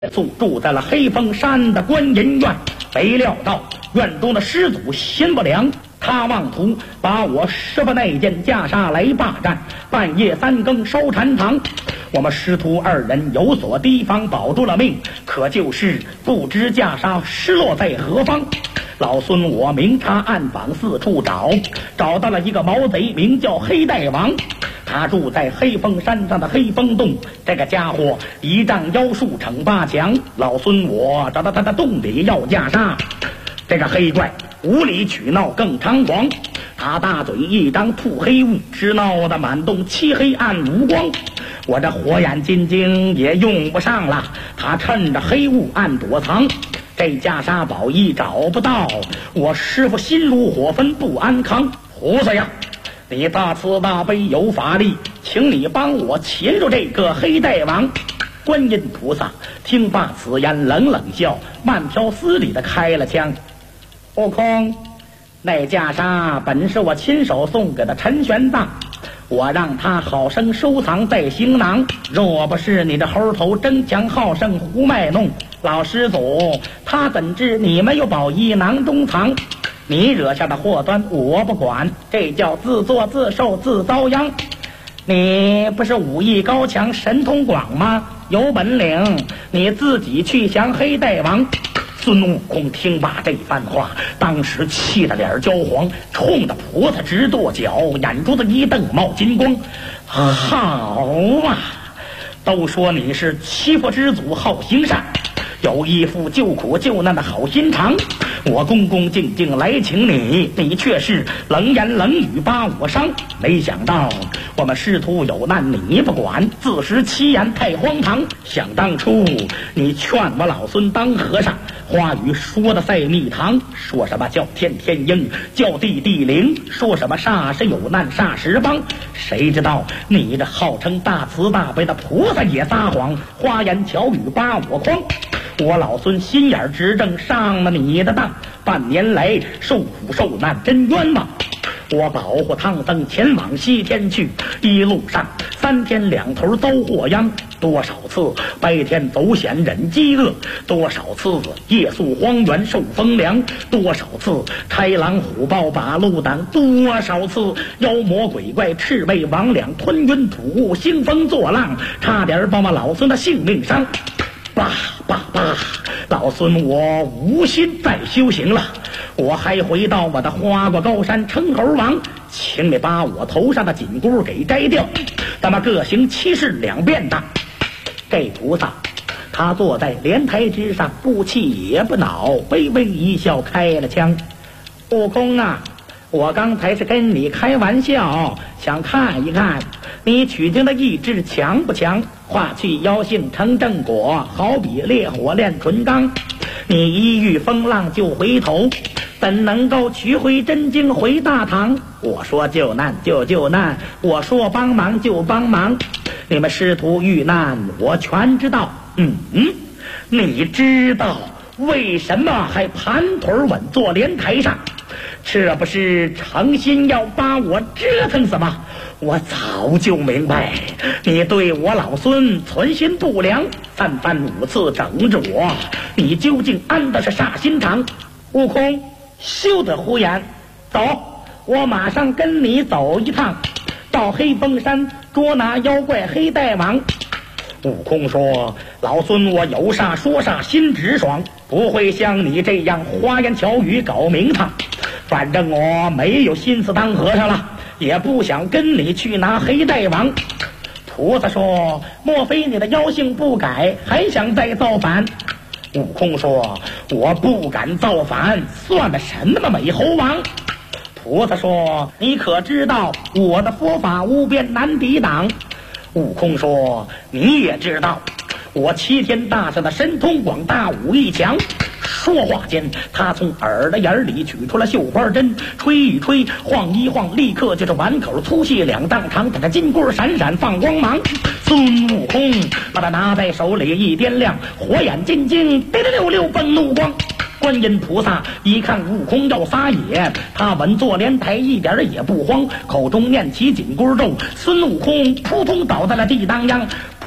住在了黑风山的观音院，没料到院中的师祖心不良，他妄图把我师傅那件袈裟来霸占，半夜3更烧禅堂。我们师徒二人有所提防，保住了命，可就是不知袈裟失落在何方。老孙我明察暗访，四处找到了一个毛贼，名叫黑大王。他住在黑风山上的黑风洞，这个家伙1丈腰术逞8强。老孙我找到他的洞里要袈裟，这个黑怪无理取闹更猖狂，他大嘴一张吐黑雾，直闹得满洞漆黑暗无光。我这火眼金睛也用不上了，他趁着黑雾暗躲藏，这袈裟宝衣找不到，我师傅心如火焚不安康。菩萨呀，你大慈大悲有法力，请你帮我擒住这个黑大王。观音菩萨听罢此言，冷冷笑，慢条斯理的开了枪。悟空，那袈裟本是我亲手送给的陈玄奘，我让他好生收藏在行囊，若不是你的猴头争强好胜胡卖弄，老师祖他怎知你没有宝衣囊中藏？你惹下的祸端我不管，这叫自作自受自遭殃。你不是武艺高强神通广吗？有本领你自己去降黑大王。孙悟空听罢这番话，当时气得脸焦黄，冲着菩萨直跺脚，眼珠子一瞪冒金光。好啊，都说你是欺负之祖好行善，有一副救苦救难的好心肠，我恭恭敬敬来请你，你却是冷言冷语把我伤。没想到我们师徒有难你不管，自食其言太荒唐。想当初你劝我老孙当和尚，话语说的赛蜜糖，说什么叫天天应，叫地地灵，说什么霎时有难霎时帮。谁知道你这号称大慈大悲的菩萨也撒谎，花言巧语把我诓。我老孙心眼直正上了你的当，半年来受苦受难真冤枉。我保护唐僧前往西天去，一路上3天2头遭祸殃，多少次白天走险忍饥饿，多少次夜宿荒原受风凉，多少次豺狼虎豹把路挡，多少次妖魔鬼怪魑魅魍魉吞云吐雾兴风作浪，差点把我老孙的性命伤。爸，老孙我无心再修行了，我还回到我的花果高山称猴王，请你把我头上的紧箍给摘掉，咱们各行其事两便的。这菩萨他坐在莲台之上，不气也不恼，微微一笑开了枪。悟空啊，我刚才是跟你开玩笑，想看一看你取经的意志强不强，化去妖性成正果，好比烈火炼纯钢。你一遇风浪就回头，怎能够取回真经回大唐？我说救难就救难，我说帮忙就帮忙，你们师徒遇难我全知道。你知道为什么还盘腿稳坐莲台上？这不是诚心要把我折腾死吗？我早就明白你对我老孙存心不良，3番5次整着我，你究竟安的是啥心肠？悟空，休得胡言，走，我马上跟你走一趟，到黑风山捉拿妖怪黑大王。悟空说，老孙我有啥说啥，心直爽，不会像你这样花言巧语搞名堂。反正我没有心思当和尚了，也不想跟你去拿黑大王。菩萨说，莫非你的妖性不改，还想再造反？悟空说，我不敢造反，算得什么美猴王？菩萨说，你可知道我的佛法无边难抵挡？悟空说，你也知道我齐天大圣的神通广大，武艺强。说话间，他从耳朵眼里取出了绣花针，吹一吹，晃一晃，立刻就是碗口粗细2丈长，他的金箍闪闪放光芒。孙悟空把他拿在手里一掂量，火眼金睛滴溜溜奔怒光。观音菩萨一看悟空要撒野，他稳坐莲台一点也不慌，口中念起紧箍咒，孙悟空扑通倒在了地当央。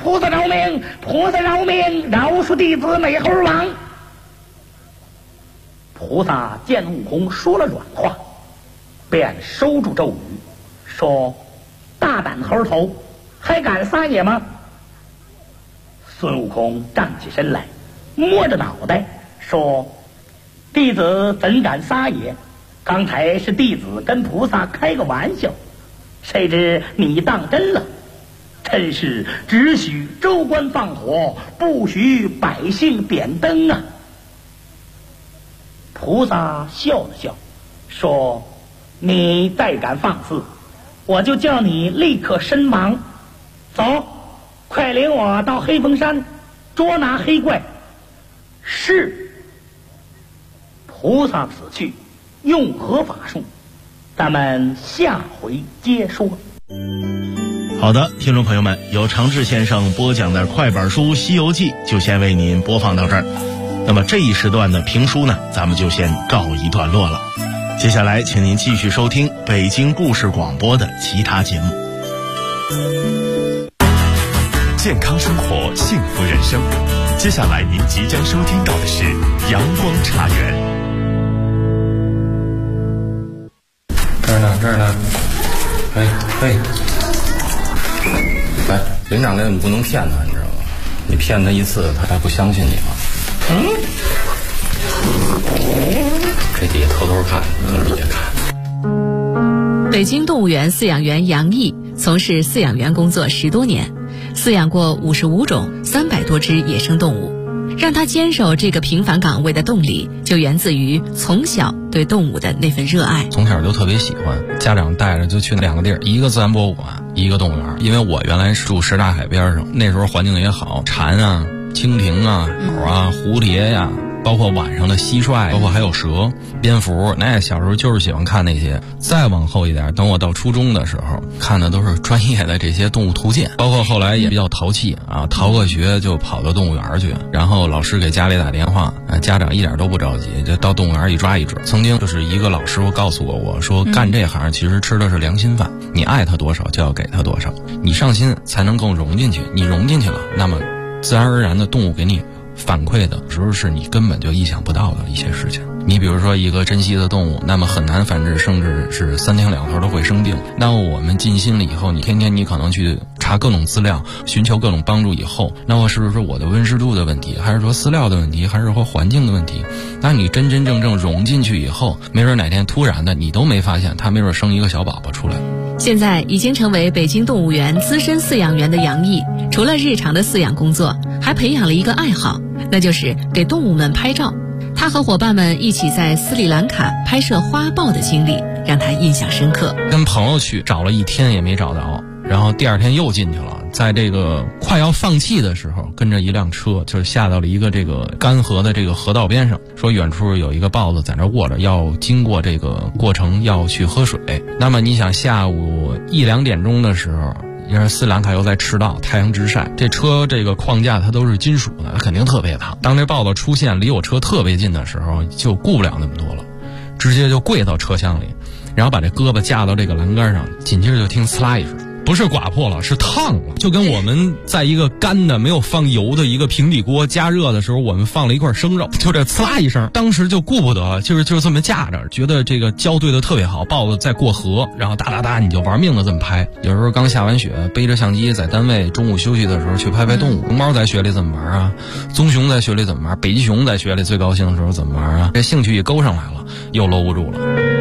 菩萨饶命，菩萨饶命，饶恕弟子美猴王。菩萨见悟空说了软话，便收住咒语，说：大胆猴头，还敢撒野吗？孙悟空站起身来，摸着脑袋说：弟子怎敢撒野？刚才是弟子跟菩萨开个玩笑，谁知你当真了。真是只许州官放火，不许百姓点灯啊！菩萨笑了笑，说：你再敢放肆，我就叫你立刻身亡。走，快领我到黑风山捉拿黑怪。是。菩萨此去用何法术？咱们下回接说。 好的，听众朋友们，由常志先生播讲的快板书《西游记》就先为您播放到这儿。那么这一时段的评书呢，咱们就先告一段落了。接下来请您继续收听北京故事广播的其他节目。 健康生活，幸福人生。接下来您即将收听到的是阳光茶园。 这儿呢，哎，连长来，你不能骗他，你知道吗？你骗他一次，他还不相信你吗？这底下偷偷看，你别看。 北京动物园饲养员杨毅从事饲养员工作10多年，饲养过55种300多只野生动物。让他坚守这个平凡岗位的动力，就源自于从小对动物的那份热爱。 从小就特别喜欢，家长带着就去2个地儿，一个自然博物馆，一个动物园。因为我原来是住什刹海边上，那时候环境也好，蝉啊、蜻蜓啊、鸟啊、蝴蝶呀，包括晚上的蟋蟀，包括还有蛇、蝙蝠，那小时候就是喜欢看那些。再往后一点，等我到初中的时候，看的都是专业的这些动物图鉴，包括后来也比较淘气啊，逃个学就跑到动物园去，然后老师给家里打电话，家长一点都不着急，就到动物园一抓一准。曾经就是一个老师傅告诉过我说，干这行其实吃的是良心饭，你爱他多少就要给他多少，你上心才能更融进去，你融进去了，那么自然而然的动物给你反馈的时候是你根本就意想不到的一些事情。你比如说一个珍稀的动物，那么很难繁殖，甚至是3天2头都会生病。那么我们尽心了以后，你天天你可能去查各种资料，寻求各种帮助以后，那么是不是我的温湿度的问题，还是说饲料的问题，还是说环境的问题？那你真真正正融进去以后，没准哪天突然的你都没发现，它没准生一个小宝宝出来。 现在已经成为北京动物园资深饲养员的杨毅，除了日常的饲养工作，还培养了一个爱好，那就是给动物们拍照。他和伙伴们一起在斯里兰卡拍摄花豹的经历让他印象深刻。 跟朋友去找了1天也没找到，然后第2天又进去了，在这个快要放弃的时候，跟着一辆车就是下到了一个这个干河的这个河道边上，说远处有一个豹子在那卧着，要经过这个过程要去喝水。那么你想下午1、2点钟的时候，因为斯里兰卡又在赤道，太阳直晒，这车这个框架它都是金属的，它肯定特别烫。当这豹子出现离我车特别近的时候，就顾不了那么多了，直接就跪到车厢里，然后把这胳膊架到这个栏杆上，紧接着就听呲啦一声，不是刮破了，是烫了，就跟我们在一个干的没有放油的一个平底锅加热的时候，我们放了一块生肉，就这呲啦一声，当时就顾不得，就是这么架着，觉得这个胶对的特别好，豹子在过河，然后哒哒哒你就玩命的这么拍。有时候刚下完雪，背着相机在单位中午休息的时候去拍拍动物，龙猫在雪里怎么玩啊，棕熊在雪里怎么玩，北极熊在雪里最高兴的时候怎么玩啊，这兴趣一勾上来了，又搂不住了。